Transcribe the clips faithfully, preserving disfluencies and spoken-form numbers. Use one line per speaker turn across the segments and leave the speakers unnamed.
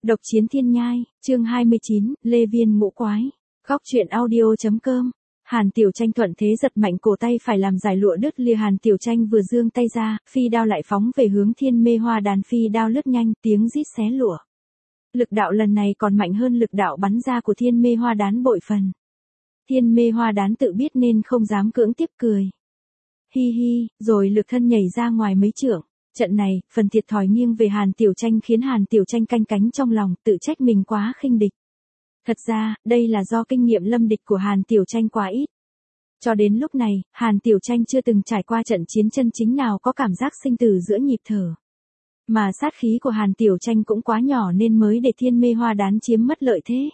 Độc chiến thiên nhai, chương hai mươi chín, Lê Viên ngũ quái. Góc truyện audio.com. Hàn Tiểu Tranh thuận thế giật mạnh cổ tay phải làm giải lụa đứt lìa. Hàn Tiểu Tranh vừa giương tay ra, phi đao lại phóng về hướng Thiên Mê Hoa Đán. Phi đao lướt nhanh, tiếng rít xé lụa. Lực đạo lần này còn mạnh hơn lực đạo bắn ra của Thiên Mê Hoa Đán bội phần. Thiên Mê Hoa Đán tự biết nên không dám cưỡng tiếp cười. Hi hi, rồi lực thân nhảy ra ngoài mấy trượng. Trận này, phần thiệt thòi nghiêng về Hàn Tiểu Tranh khiến Hàn Tiểu Tranh canh cánh trong lòng, tự trách mình quá khinh địch. Thật ra, đây là do kinh nghiệm lâm địch của Hàn Tiểu Tranh quá ít. Cho đến lúc này, Hàn Tiểu Tranh chưa từng trải qua trận chiến chân chính nào có cảm giác sinh tử giữa nhịp thở. Mà sát khí của Hàn Tiểu Tranh cũng quá nhỏ nên mới để Thiên Mê Hoa Đán chiếm mất lợi thế.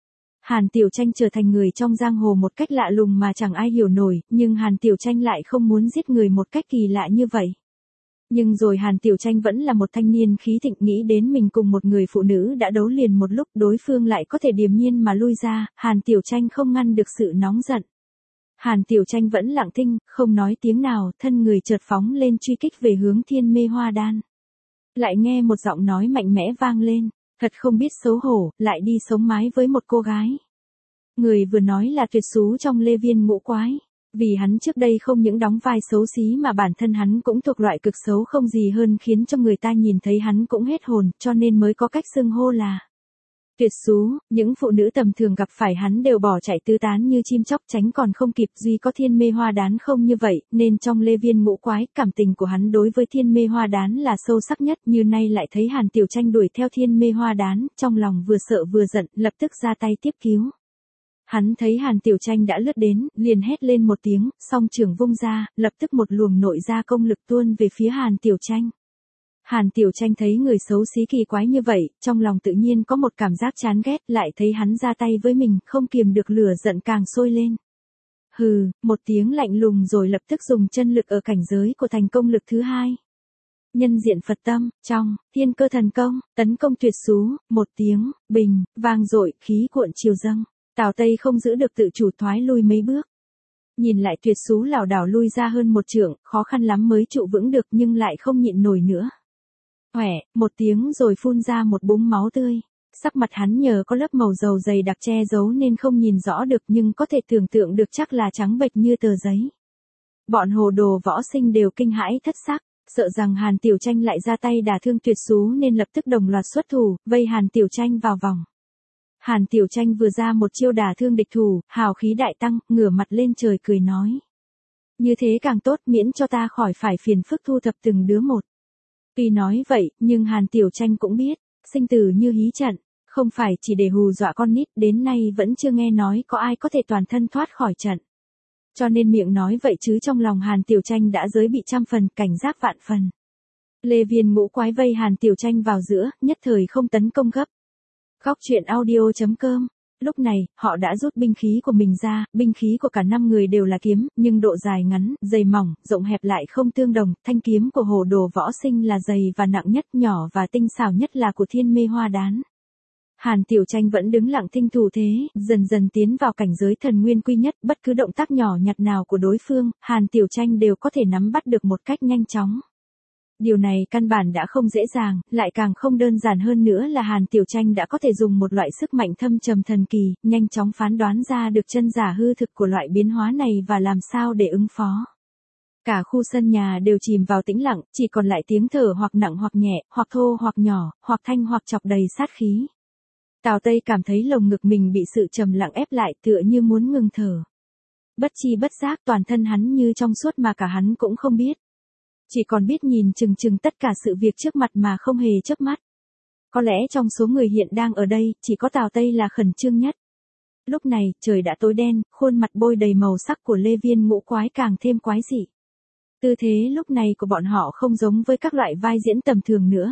Hàn Tiểu Tranh trở thành người trong giang hồ một cách lạ lùng mà chẳng ai hiểu nổi, nhưng Hàn Tiểu Tranh lại không muốn giết người một cách kỳ lạ như vậy. Nhưng rồi Hàn Tiểu Tranh vẫn là một thanh niên khí thịnh, nghĩ đến mình cùng một người phụ nữ đã đấu liền một lúc, đối phương lại có thể điềm nhiên mà lui ra, Hàn Tiểu Tranh không ngăn được sự nóng giận. Hàn Tiểu Tranh vẫn lặng thinh, không nói tiếng nào, thân người chợt phóng lên truy kích về hướng Thiên Mê Hoa Đán. Lại nghe một giọng nói mạnh mẽ vang lên, thật không biết xấu hổ, lại đi sống mái với một cô gái. Người vừa nói là Tuyệt Xú trong Lê Viên ngũ quái. Vì hắn trước đây không những đóng vai xấu xí mà bản thân hắn cũng thuộc loại cực xấu không gì hơn, khiến cho người ta nhìn thấy hắn cũng hết hồn, cho nên mới có cách xưng hô là Tuyệt Xú. Những phụ nữ tầm thường gặp phải hắn đều bỏ chạy tứ tán như chim chóc, tránh còn không kịp, duy có Thiên Mê Hoa Đán không như vậy, nên trong Lê Viên ngũ quái, cảm tình của hắn đối với Thiên Mê Hoa Đán là sâu sắc nhất. Như nay lại thấy Hàn Tiểu Tranh đuổi theo Thiên Mê Hoa Đán, trong lòng vừa sợ vừa giận, lập tức ra tay tiếp cứu. Hắn thấy Hàn Tiểu Tranh đã lướt đến, liền hét lên một tiếng, song trưởng vung ra, lập tức một luồng nội gia công lực tuôn về phía Hàn Tiểu Tranh. Hàn Tiểu Tranh thấy người xấu xí kỳ quái như vậy, trong lòng tự nhiên có một cảm giác chán ghét, lại thấy hắn ra tay với mình, không kiềm được lửa giận càng sôi lên. Hừ, một tiếng lạnh lùng rồi lập tức dùng chân lực ở cảnh giới của thành công lực thứ hai. Nhân diện Phật tâm, trong, Thiên Cơ Thần Công, tấn công Tuyệt Xú, một tiếng, bình, vang dội, khí cuộn chiều dâng. Tào Tây không giữ được tự chủ thoái lui mấy bước. Nhìn lại Tuyệt Xú lảo đảo lui ra hơn một trượng, khó khăn lắm mới trụ vững được nhưng lại không nhịn nổi nữa. Hoẻ, một tiếng rồi phun ra một búng máu tươi. Sắc mặt hắn nhờ có lớp màu dầu dày đặc che giấu nên không nhìn rõ được, nhưng có thể tưởng tượng được chắc là trắng bệch như tờ giấy. Bọn hồ đồ võ sinh đều kinh hãi thất sắc, sợ rằng Hàn Tiểu Tranh lại ra tay đả thương Tuyệt Xú nên lập tức đồng loạt xuất thủ, vây Hàn Tiểu Tranh vào vòng. Hàn Tiểu Tranh vừa ra một chiêu đả thương địch thủ, hào khí đại tăng, ngửa mặt lên trời cười nói. Như thế càng tốt, miễn cho ta khỏi phải phiền phức thu thập từng đứa một. Tuy nói vậy, nhưng Hàn Tiểu Tranh cũng biết, sinh tử như hí trận, không phải chỉ để hù dọa con nít, đến nay vẫn chưa nghe nói có ai có thể toàn thân thoát khỏi trận. Cho nên miệng nói vậy chứ trong lòng Hàn Tiểu Tranh đã giới bị trăm phần, cảnh giác vạn phần. Lê Viên ngũ quái vây Hàn Tiểu Tranh vào giữa, nhất thời không tấn công gấp. Góc truyện audio.com. Lúc này, họ đã rút binh khí của mình ra, binh khí của cả năm người đều là kiếm, nhưng độ dài ngắn, dày mỏng, rộng hẹp lại không tương đồng, thanh kiếm của hồ đồ võ sinh là dày và nặng nhất, nhỏ và tinh xảo nhất là của Thiên Mê Hoa Đán. Hàn Tiểu Tranh vẫn đứng lặng thinh thủ thế, dần dần tiến vào cảnh giới thần nguyên quy nhất, bất cứ động tác nhỏ nhặt nào của đối phương, Hàn Tiểu Tranh đều có thể nắm bắt được một cách nhanh chóng. Điều này căn bản đã không dễ dàng, lại càng không đơn giản hơn nữa là Hàn Tiểu Tranh đã có thể dùng một loại sức mạnh thâm trầm thần kỳ, nhanh chóng phán đoán ra được chân giả hư thực của loại biến hóa này và làm sao để ứng phó. Cả khu sân nhà đều chìm vào tĩnh lặng, chỉ còn lại tiếng thở hoặc nặng hoặc nhẹ, hoặc thô hoặc nhỏ, hoặc thanh hoặc chọc đầy sát khí. Tào Tây cảm thấy lồng ngực mình bị sự trầm lặng ép lại, tựa như muốn ngừng thở. Bất chi bất giác toàn thân hắn như trong suốt mà cả hắn cũng không biết. Chỉ còn biết nhìn chừng chừng tất cả sự việc trước mặt mà không hề chớp mắt. Có lẽ trong số người hiện đang ở đây, chỉ có Tào Tây là khẩn trương nhất. Lúc này, trời đã tối đen, khuôn mặt bôi đầy màu sắc của Lê Viên ngũ quái càng thêm quái dị. Tư thế lúc này của bọn họ không giống với các loại vai diễn tầm thường nữa.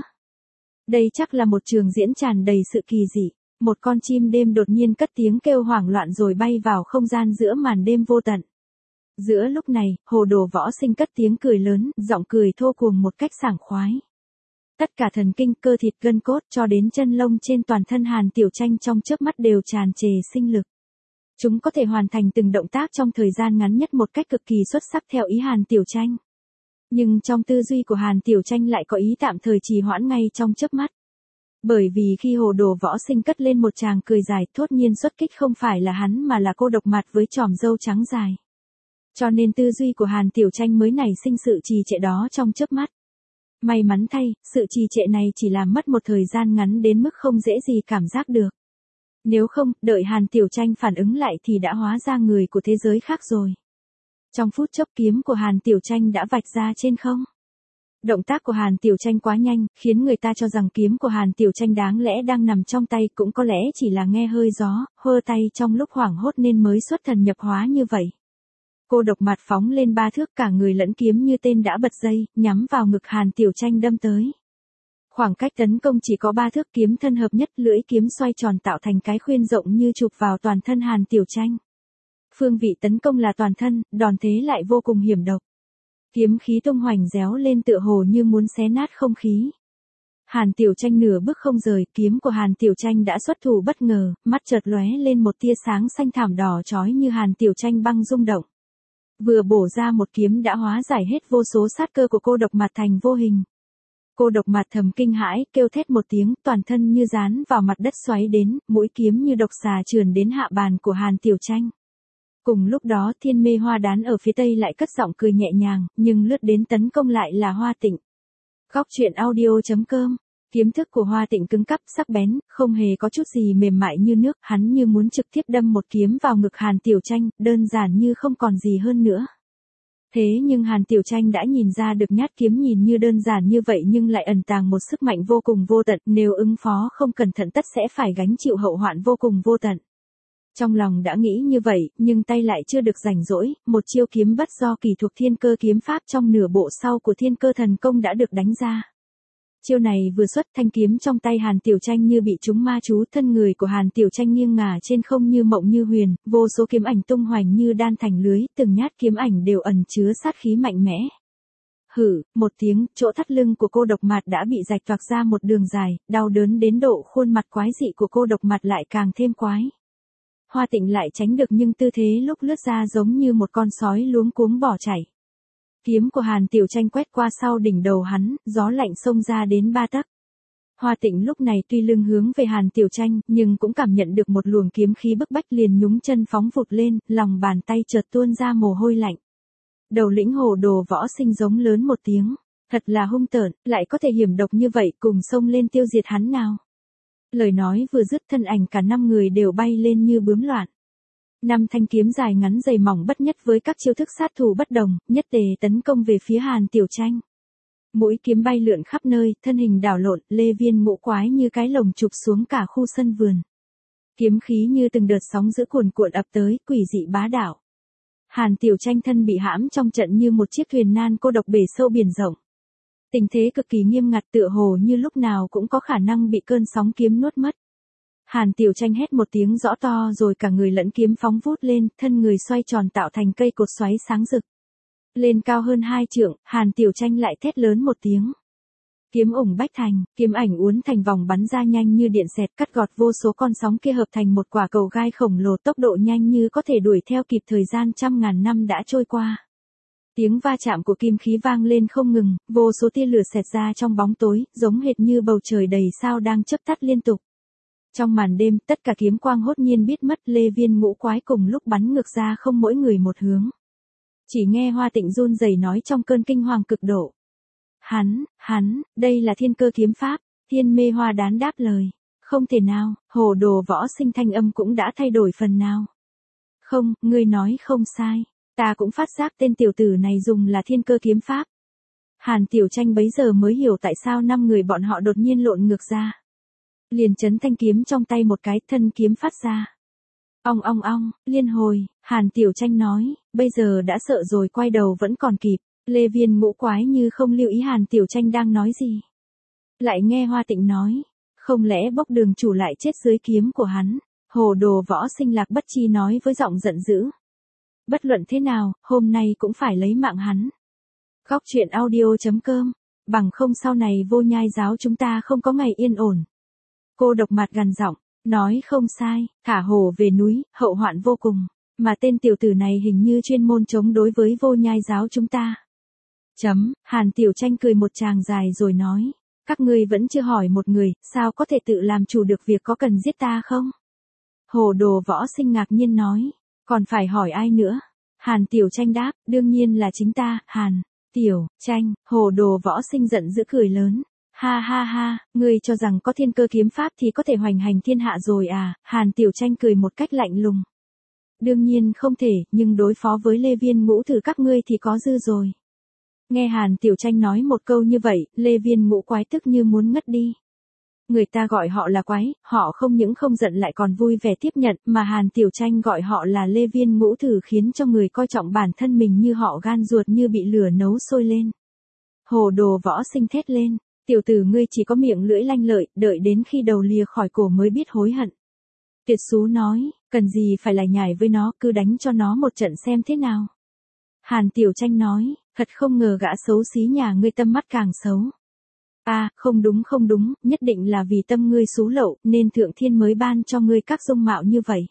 Đây chắc là một trường diễn tràn đầy sự kỳ dị. Một con chim đêm đột nhiên cất tiếng kêu hoảng loạn rồi bay vào không gian giữa màn đêm vô tận. Giữa lúc này, hồ đồ võ sinh cất tiếng cười lớn, giọng cười thô cuồng một cách sảng khoái. Tất cả thần kinh, cơ thịt, gân cốt cho đến chân lông trên toàn thân Hàn Tiểu Tranh trong chớp mắt đều tràn trề sinh lực. Chúng có thể hoàn thành từng động tác trong thời gian ngắn nhất một cách cực kỳ xuất sắc theo ý Hàn Tiểu Tranh. Nhưng trong tư duy của Hàn Tiểu Tranh lại có ý tạm thời trì hoãn ngay trong chớp mắt. Bởi vì khi Hồ Đồ Võ Sinh cất lên một tràng cười dài, thốt nhiên xuất kích không phải là hắn mà là cô độc mặt với chòm râu trắng dài. Cho nên tư duy của Hàn Tiểu Tranh mới nảy sinh sự trì trệ đó trong chớp mắt. May mắn thay, sự trì trệ này chỉ làm mất một thời gian ngắn đến mức không dễ gì cảm giác được. Nếu không, đợi Hàn Tiểu Tranh phản ứng lại thì đã hóa ra người của thế giới khác rồi. Trong phút chốc kiếm của Hàn Tiểu Tranh đã vạch ra trên không. Động tác của Hàn Tiểu Tranh quá nhanh, khiến người ta cho rằng kiếm của Hàn Tiểu Tranh đáng lẽ đang nằm trong tay, cũng có lẽ chỉ là nghe hơi gió, hơ tay trong lúc hoảng hốt nên mới xuất thần nhập hóa như vậy. Cô độc mặt phóng lên ba thước, cả người lẫn kiếm như tên đã bật dây, nhắm vào ngực Hàn Tiểu Tranh đâm tới. Khoảng cách tấn công chỉ có ba thước, kiếm thân hợp nhất, lưỡi kiếm xoay tròn tạo thành cái khuyên rộng như chụp vào toàn thân Hàn Tiểu Tranh. Phương vị tấn công là toàn thân, đòn thế lại vô cùng hiểm độc. Kiếm khí tung hoành réo lên tựa hồ như muốn xé nát không khí. Hàn Tiểu Tranh nửa bước không rời, kiếm của Hàn Tiểu Tranh đã xuất thủ bất ngờ, mắt chợt lóe lên một tia sáng xanh thảm đỏ chói như Hàn Tiểu Tranh băng rung động. Vừa bổ ra một kiếm đã hóa giải hết vô số sát cơ của cô độc mặt thành vô hình. Cô độc mặt thầm kinh hãi, kêu thét một tiếng, toàn thân như dán vào mặt đất xoáy đến, mũi kiếm như độc xà trườn đến hạ bàn của Hàn Tiểu Tranh. Cùng lúc đó Thiên Mê Hoa Đán ở phía tây lại cất giọng cười nhẹ nhàng, nhưng lướt đến tấn công lại là Hoa Tịnh. Góc truyện audio chấm com. Kiếm thức của Hoa Tịnh cứng cắp, sắc bén, không hề có chút gì mềm mại như nước, hắn như muốn trực tiếp đâm một kiếm vào ngực Hàn Tiểu Tranh, đơn giản như không còn gì hơn nữa. Thế nhưng Hàn Tiểu Tranh đã nhìn ra được nhát kiếm nhìn như đơn giản như vậy nhưng lại ẩn tàng một sức mạnh vô cùng vô tận, nếu ứng phó không cẩn thận tất sẽ phải gánh chịu hậu hoạn vô cùng vô tận. Trong lòng đã nghĩ như vậy, nhưng tay lại chưa được rảnh rỗi, một chiêu kiếm bất do kỳ thuộc Thiên Cơ kiếm pháp trong nửa bộ sau của Thiên Cơ thần công đã được đánh ra. Chiêu này vừa xuất, thanh kiếm trong tay Hàn Tiểu Tranh như bị trúng ma chú, thân người của Hàn Tiểu Tranh nghiêng ngả trên không như mộng như huyền, vô số kiếm ảnh tung hoành như đan thành lưới, từng nhát kiếm ảnh đều ẩn chứa sát khí mạnh mẽ. Hử, một tiếng, chỗ thắt lưng của cô độc mặt đã bị rạch toạc ra một đường dài, đau đớn đến độ khuôn mặt quái dị của cô độc mặt lại càng thêm quái. Hoa Tịnh lại tránh được nhưng tư thế lúc lướt ra giống như một con sói luống cuống bỏ chạy. Kiếm của Hàn Tiểu Tranh quét qua sau đỉnh đầu hắn, gió lạnh xông ra đến ba tấc. Hoa Tịnh lúc này tuy lưng hướng về Hàn Tiểu Tranh, nhưng cũng cảm nhận được một luồng kiếm khí bức bách, liền nhúng chân phóng vụt lên, lòng bàn tay chợt tuôn ra mồ hôi lạnh. Đầu lĩnh Hồ Đồ Võ Sinh giống lớn một tiếng, thật là hung tợn, lại có thể hiểm độc như vậy, cùng xông lên tiêu diệt hắn nào. Lời nói vừa dứt, thân ảnh cả năm người đều bay lên như bướm loạn. Năm thanh kiếm dài ngắn dày mỏng bất nhất với các chiêu thức sát thủ bất đồng, nhất tề tấn công về phía Hàn Tiểu Tranh. Mũi kiếm bay lượn khắp nơi, thân hình đảo lộn, lê viên ngũ quái như cái lồng chụp xuống cả khu sân vườn. Kiếm khí như từng đợt sóng dữ cuồn cuộn ập tới, quỷ dị bá đạo. Hàn Tiểu Tranh thân bị hãm trong trận như một chiếc thuyền nan cô độc bể sâu biển rộng. Tình thế cực kỳ nghiêm ngặt, tựa hồ như lúc nào cũng có khả năng bị cơn sóng kiếm nuốt mất. Hàn Tiểu Tranh hét một tiếng rõ to rồi cả người lẫn kiếm phóng vút lên, thân người xoay tròn tạo thành cây cột xoáy sáng rực. Lên cao hơn hai trượng, Hàn Tiểu Tranh lại thét lớn một tiếng. Kiếm ủng bách thành, kiếm ảnh uốn thành vòng bắn ra nhanh như điện xẹt, cắt gọt vô số con sóng kia hợp thành một quả cầu gai khổng lồ, tốc độ nhanh như có thể đuổi theo kịp thời gian trăm ngàn năm đã trôi qua. Tiếng va chạm của kim khí vang lên không ngừng, vô số tia lửa xẹt ra trong bóng tối, giống hệt như bầu trời đầy sao đang chớp tắt liên tục. Trong màn đêm, tất cả kiếm quang hốt nhiên biết mất, lê viên ngũ quái cùng lúc bắn ngược ra không mỗi người một hướng. Chỉ nghe Hoa Tịnh run rẩy nói trong cơn kinh hoàng cực độ. Hắn, hắn, đây là Thiên Cơ kiếm pháp. Thiên Mê Hoa Đán đáp lời. Không thể nào, Hồ Đồ Võ Sinh thanh âm cũng đã thay đổi phần nào. Không, ngươi nói không sai. Ta cũng phát giác tên tiểu tử này dùng là Thiên Cơ kiếm pháp. Hàn Tiểu Tranh bấy giờ mới hiểu tại sao năm người bọn họ đột nhiên lộn ngược ra. Liền chấn thanh kiếm trong tay một cái, thân kiếm phát ra. Ong ong ong, liên hồi, Hàn Tiểu Tranh nói, bây giờ đã sợ rồi, quay đầu vẫn còn kịp. Lê viên ngũ quái như không lưu ý Hàn Tiểu Tranh đang nói gì. Lại nghe Hoa Tịnh nói, không lẽ Bốc Đường chủ lại chết dưới kiếm của hắn. Hồ Đồ Võ Sinh lạc bất chi nói với giọng giận dữ. Bất luận thế nào, hôm nay cũng phải lấy mạng hắn. Góc truyện audio chấm com, bằng không sau này Vô Nhai giáo chúng ta không có ngày yên ổn. Cô độc mặt gằn giọng, nói không sai, thả hồ về núi, hậu hoạn vô cùng. Mà tên tiểu tử này hình như chuyên môn chống đối với Vô Nhai giáo chúng ta. Chấm, Hàn Tiểu Tranh cười một tràng dài rồi nói. Các ngươi vẫn chưa hỏi một người, sao có thể tự làm chủ được việc có cần giết ta không? Hồ đồ võ sinh ngạc nhiên nói, còn phải hỏi ai nữa? Hàn Tiểu Tranh đáp, đương nhiên là chính ta, Hàn Tiểu Tranh. Hồ đồ võ sinh giận dữ cười lớn. Ha ha ha, ngươi cho rằng có thiên cơ kiếm pháp thì có thể hoành hành thiên hạ rồi à? Hàn Tiểu Tranh cười một cách lạnh lùng. Đương nhiên không thể, nhưng đối phó với Lê Viên Ngũ thử các ngươi thì có dư rồi. Nghe Hàn Tiểu Tranh nói một câu như vậy, Lê Viên Ngũ quái tức như muốn ngất đi. Người ta gọi họ là quái, họ không những không giận lại còn vui vẻ tiếp nhận, mà Hàn Tiểu Tranh gọi họ là Lê Viên Ngũ thử khiến cho người coi trọng bản thân mình như họ gan ruột như bị lửa nấu sôi lên. Hồ đồ võ sinh thét lên, tiểu tử ngươi chỉ có miệng lưỡi lanh lợi, đợi đến khi đầu lìa khỏi cổ mới biết hối hận. Tuyệt Xú nói, cần gì phải lải nhải với nó, cứ đánh cho nó một trận xem thế nào. Hàn Tiểu Tranh nói, thật không ngờ gã xấu xí nhà ngươi tâm mắt càng xấu. À, không đúng không đúng, nhất định là vì tâm ngươi xú lậu, nên Thượng Thiên mới ban cho ngươi các dung mạo như vậy.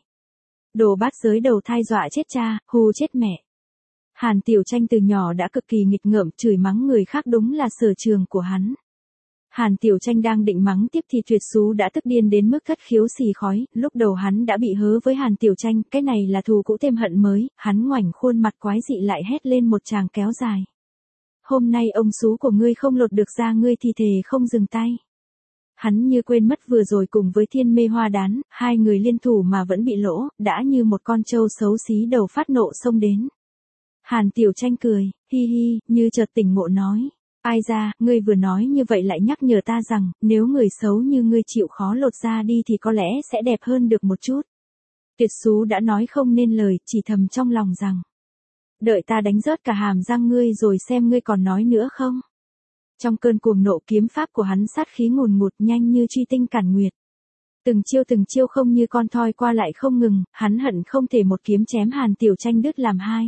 Đồ bát giới đầu thai dọa chết cha, hù chết mẹ. Hàn Tiểu Tranh từ nhỏ đã cực kỳ nghịch ngợm, chửi mắng người khác đúng là sở trường của hắn. Hàn Tiểu Tranh đang định mắng tiếp thì Tuyệt Xú đã tức điên đến mức thất khiếu xì khói, lúc đầu hắn đã bị hớ với Hàn Tiểu Tranh, cái này là thù cũ thêm hận mới, hắn ngoảnh khuôn mặt quái dị lại hét lên một tràng kéo dài. Hôm nay ông Xú của ngươi không lột được ra ngươi thì thề không dừng tay. Hắn như quên mất vừa rồi cùng với Thiên Mê Hoa Đán, hai người liên thủ mà vẫn bị lỗ, đã như một con trâu xấu xí đầu phát nộ xông đến. Hàn Tiểu Tranh cười, hi hi, như chợt tỉnh ngộ nói. Ai ra, ngươi vừa nói như vậy lại nhắc nhở ta rằng, nếu người xấu như ngươi chịu khó lột ra đi thì có lẽ sẽ đẹp hơn được một chút. Tuyệt Xú đã nói không nên lời, chỉ thầm trong lòng rằng. Đợi ta đánh rớt cả hàm răng ngươi rồi xem ngươi còn nói nữa không. Trong cơn cuồng nộ kiếm pháp của hắn sát khí ngùn ngụt nhanh như truy tinh cản nguyệt. Từng chiêu từng chiêu không như con thoi qua lại không ngừng, hắn hận không thể một kiếm chém Hàn Tiểu Tranh đứt làm hai.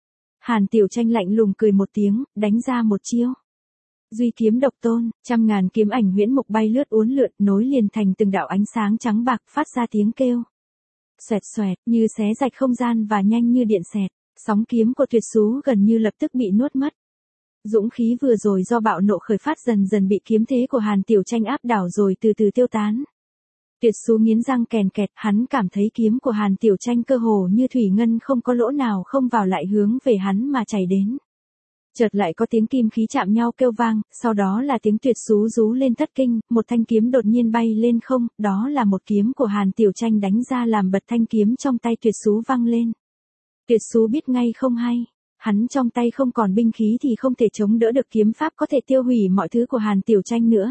Hàn Tiểu Tranh lạnh lùng cười một tiếng, đánh ra một chiêu. Duy kiếm độc tôn, trăm ngàn kiếm ảnh huyễn mục bay lướt uốn lượn, nối liền thành từng đạo ánh sáng trắng bạc phát ra tiếng kêu. Xoẹt xoẹt, như xé rạch không gian và nhanh như điện xẹt, sóng kiếm của Tuyệt Xú gần như lập tức bị nuốt mất. Dũng khí vừa rồi do bạo nộ khởi phát dần dần bị kiếm thế của Hàn Tiểu Tranh áp đảo rồi từ từ tiêu tán. Tuyệt Xú nghiến răng kèn kẹt, hắn cảm thấy kiếm của Hàn Tiểu Tranh cơ hồ như thủy ngân không có lỗ nào không vào lại hướng về hắn mà chảy đến. Chợt lại có tiếng kim khí chạm nhau kêu vang, sau đó là tiếng Tuyệt Xú rú lên thất kinh, một thanh kiếm đột nhiên bay lên không, đó là một kiếm của Hàn Tiểu Tranh đánh ra làm bật thanh kiếm trong tay Tuyệt Xú văng lên. Tuyệt Xú biết ngay không hay, hắn trong tay không còn binh khí thì không thể chống đỡ được kiếm pháp có thể tiêu hủy mọi thứ của Hàn Tiểu Tranh nữa.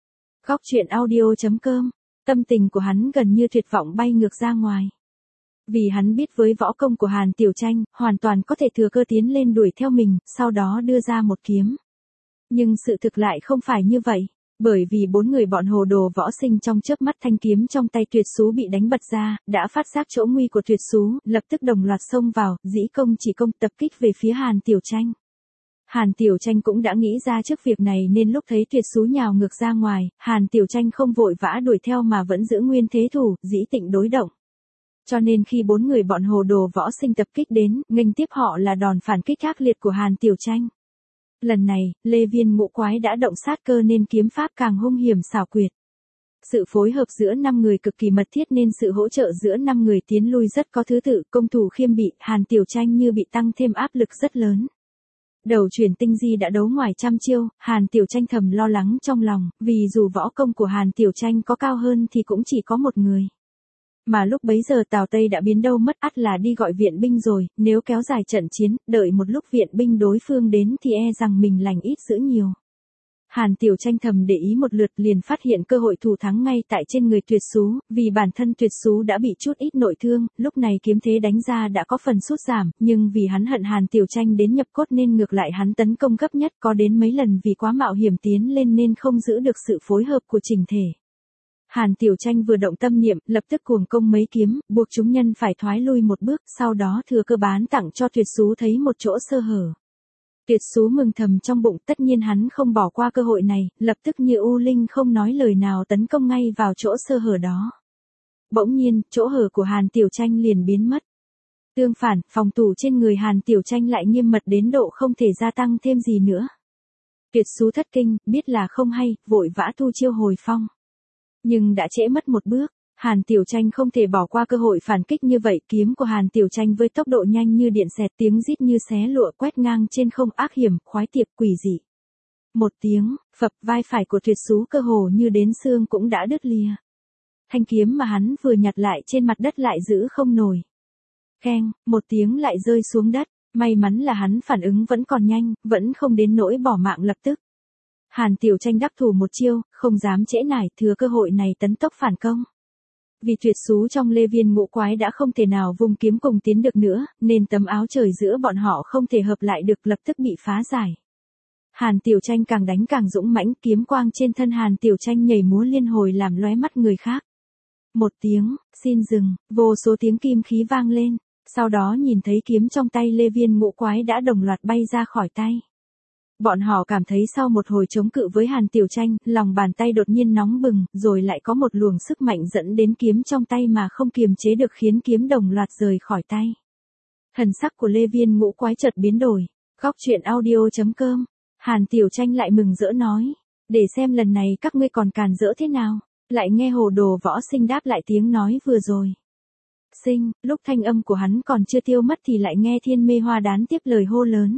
Góc truyện audio chấm com, tâm tình của hắn gần như tuyệt vọng bay ngược ra ngoài. Vì hắn biết với võ công của Hàn Tiểu Tranh, hoàn toàn có thể thừa cơ tiến lên đuổi theo mình, sau đó đưa ra một kiếm. Nhưng sự thực lại không phải như vậy, bởi vì bốn người bọn hồ đồ võ sinh trong chớp mắt thanh kiếm trong tay Tuyệt Xú bị đánh bật ra, đã phát giác chỗ nguy của Tuyệt Xú, lập tức đồng loạt xông vào, dĩ công chỉ công tập kích về phía Hàn Tiểu Tranh. Hàn Tiểu Tranh cũng đã nghĩ ra trước việc này nên lúc thấy Tuyệt Xú nhào ngược ra ngoài, Hàn Tiểu Tranh không vội vã đuổi theo mà vẫn giữ nguyên thế thủ, dĩ tịnh đối động. Cho nên khi bốn người bọn hồ đồ võ sinh tập kích đến, nghênh tiếp họ là đòn phản kích ác liệt của Hàn Tiểu Tranh. Lần này, Lê Viên Ngũ quái đã động sát cơ nên kiếm pháp càng hung hiểm xảo quyệt. Sự phối hợp giữa năm người cực kỳ mật thiết nên sự hỗ trợ giữa năm người tiến lui rất có thứ tự, công thủ khiêm bị, Hàn Tiểu Tranh như bị tăng thêm áp lực rất lớn. Đầu chuyển tinh di đã đấu ngoài trăm chiêu, Hàn Tiểu Tranh thầm lo lắng trong lòng, vì dù võ công của Hàn Tiểu Tranh có cao hơn thì cũng chỉ có một người. Mà lúc bấy giờ Tào Tây đã biến đâu mất, ắt là đi gọi viện binh rồi, nếu kéo dài trận chiến, đợi một lúc viện binh đối phương đến thì e rằng mình lành ít dữ nhiều. Hàn Tiểu Tranh thầm để ý một lượt liền phát hiện cơ hội thủ thắng ngay tại trên người Tuyệt Xú, vì bản thân Tuyệt Xú đã bị chút ít nội thương, lúc này kiếm thế đánh ra đã có phần sút giảm, nhưng vì hắn hận Hàn Tiểu Tranh đến nhập cốt nên ngược lại hắn tấn công gấp nhất, có đến mấy lần vì quá mạo hiểm tiến lên nên không giữ được sự phối hợp của chỉnh thể. Hàn Tiểu Tranh vừa động tâm niệm, lập tức cuồng công mấy kiếm, buộc chúng nhân phải thoái lui một bước, sau đó thừa cơ bán tặng cho Tuyệt Xú thấy một chỗ sơ hở. Tuyệt Xú mừng thầm trong bụng, tất nhiên hắn không bỏ qua cơ hội này, lập tức như u linh không nói lời nào tấn công ngay vào chỗ sơ hở đó. Bỗng nhiên, chỗ hở của Hàn Tiểu Tranh liền biến mất. Tương phản, phòng thủ trên người Hàn Tiểu Tranh lại nghiêm mật đến độ không thể gia tăng thêm gì nữa. Tuyệt xú thất kinh, biết là không hay, vội vã thu chiêu hồi phong. Nhưng đã trễ mất một bước, Hàn Tiểu Tranh không thể bỏ qua cơ hội phản kích như vậy, kiếm của Hàn Tiểu Tranh với tốc độ nhanh như điện xẹt, tiếng rít như xé lụa quét ngang trên không, ác hiểm, khoái tiệp, quỷ dị. Một tiếng, phập, vai phải của tuyệt xú cơ hồ như đến xương cũng đã đứt lìa. Thanh kiếm mà hắn vừa nhặt lại trên mặt đất lại giữ không nổi. Keng, một tiếng lại rơi xuống đất, may mắn là hắn phản ứng vẫn còn nhanh, vẫn không đến nỗi bỏ mạng lập tức. Hàn Tiểu Tranh đắc thủ một chiêu, không dám trễ nải, thừa cơ hội này tấn tốc phản công. Vì tuyệt xú trong Lê Viên Ngũ Quái đã không thể nào vùng kiếm cùng tiến được nữa, nên tấm áo trời giữa bọn họ không thể hợp lại được, lập tức bị phá giải. Hàn Tiểu Tranh càng đánh càng dũng mãnh, kiếm quang trên thân Hàn Tiểu Tranh nhảy múa liên hồi làm lóe mắt người khác. Một tiếng, xin dừng, vô số tiếng kim khí vang lên, sau đó nhìn thấy kiếm trong tay Lê Viên Ngũ Quái đã đồng loạt bay ra khỏi tay. Bọn họ cảm thấy sau một hồi chống cự với Hàn Tiểu Tranh, lòng bàn tay đột nhiên nóng bừng, rồi lại có một luồng sức mạnh dẫn đến kiếm trong tay mà không kiềm chế được, khiến kiếm đồng loạt rời khỏi tay. Thần sắc của Lê Viên Ngũ Quái chợt biến đổi. Góc truyện audio chấm com. Hàn Tiểu Tranh lại mừng rỡ nói, để xem lần này các ngươi còn càn rỡ thế nào. Lại nghe Hồ Đồ Võ Sinh đáp lại tiếng nói vừa rồi. Sinh, lúc thanh âm của hắn còn chưa tiêu mất thì lại nghe Thiên Mê Hoa Đán tiếp lời hô lớn.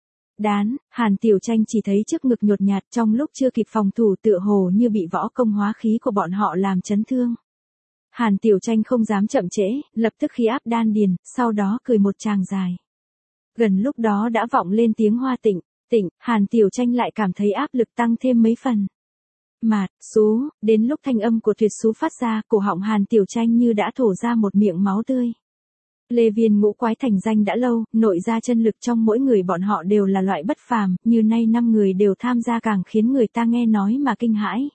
Đán, Hàn Tiểu Tranh chỉ thấy trước ngực nhột nhạt, trong lúc chưa kịp phòng thủ tựa hồ như bị võ công hóa khí của bọn họ làm chấn thương. Hàn Tiểu Tranh không dám chậm trễ, lập tức khí áp đan điền, sau đó cười một tràng dài. Gần lúc đó đã vọng lên tiếng Hoa Tịnh, Tịnh, Hàn Tiểu Tranh lại cảm thấy áp lực tăng thêm mấy phần. Mạt, xú, đến lúc thanh âm của tuyệt xú phát ra, cổ họng Hàn Tiểu Tranh như đã thổ ra một miệng máu tươi. Lê Viên Ngũ Quái thành danh đã lâu, nội ra chân lực trong mỗi người bọn họ đều là loại bất phàm, như nay năm người đều tham gia càng khiến người ta nghe nói mà kinh hãi.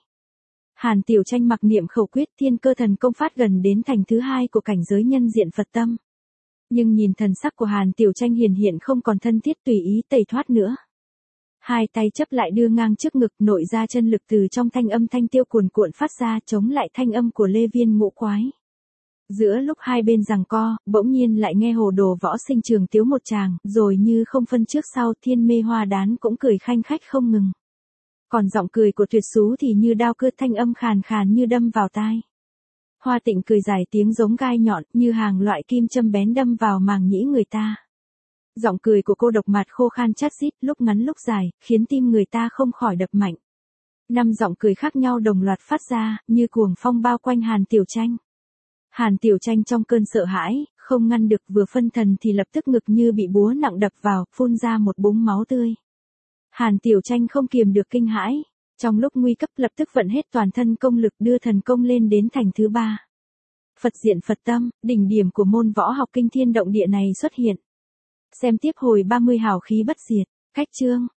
Hàn Tiểu Tranh mặc niệm khẩu quyết, thiên cơ thần công phát gần đến thành thứ hai của cảnh giới nhân diện Phật tâm. Nhưng nhìn thần sắc của Hàn Tiểu Tranh hiển hiện không còn thân thiết tùy ý tẩy thoát nữa. Hai tay chấp lại đưa ngang trước ngực, nội ra chân lực từ trong thanh âm thanh tiêu cuồn cuộn phát ra, chống lại thanh âm của Lê Viên Ngũ Quái. Giữa lúc hai bên giằng co, bỗng nhiên lại nghe Hồ Đồ Võ Sinh trường tiếu một tràng, rồi như không phân trước sau, Thiên Mê Hoa Đán cũng cười khanh khách không ngừng. Còn giọng cười của tuyệt xú thì như đao cưa, thanh âm khàn khàn như đâm vào tai. Hoa Tịnh cười dài tiếng giống gai nhọn, như hàng loại kim châm bén đâm vào màng nhĩ người ta. Giọng cười của cô độc mạt khô khan chát chít, lúc ngắn lúc dài, khiến tim người ta không khỏi đập mạnh. Năm giọng cười khác nhau đồng loạt phát ra, như cuồng phong bao quanh Hàn Tiểu Tranh. Hàn Tiểu Tranh trong cơn sợ hãi, không ngăn được, vừa phân thần thì lập tức ngực như bị búa nặng đập vào, phun ra một búng máu tươi. Hàn Tiểu Tranh không kiềm được kinh hãi, trong lúc nguy cấp lập tức vận hết toàn thân công lực đưa thần công lên đến thành thứ ba. Phật diện Phật tâm, đỉnh điểm của môn võ học kinh thiên động địa này xuất hiện. Xem tiếp hồi ba mươi hào khí bất diệt, cách chương.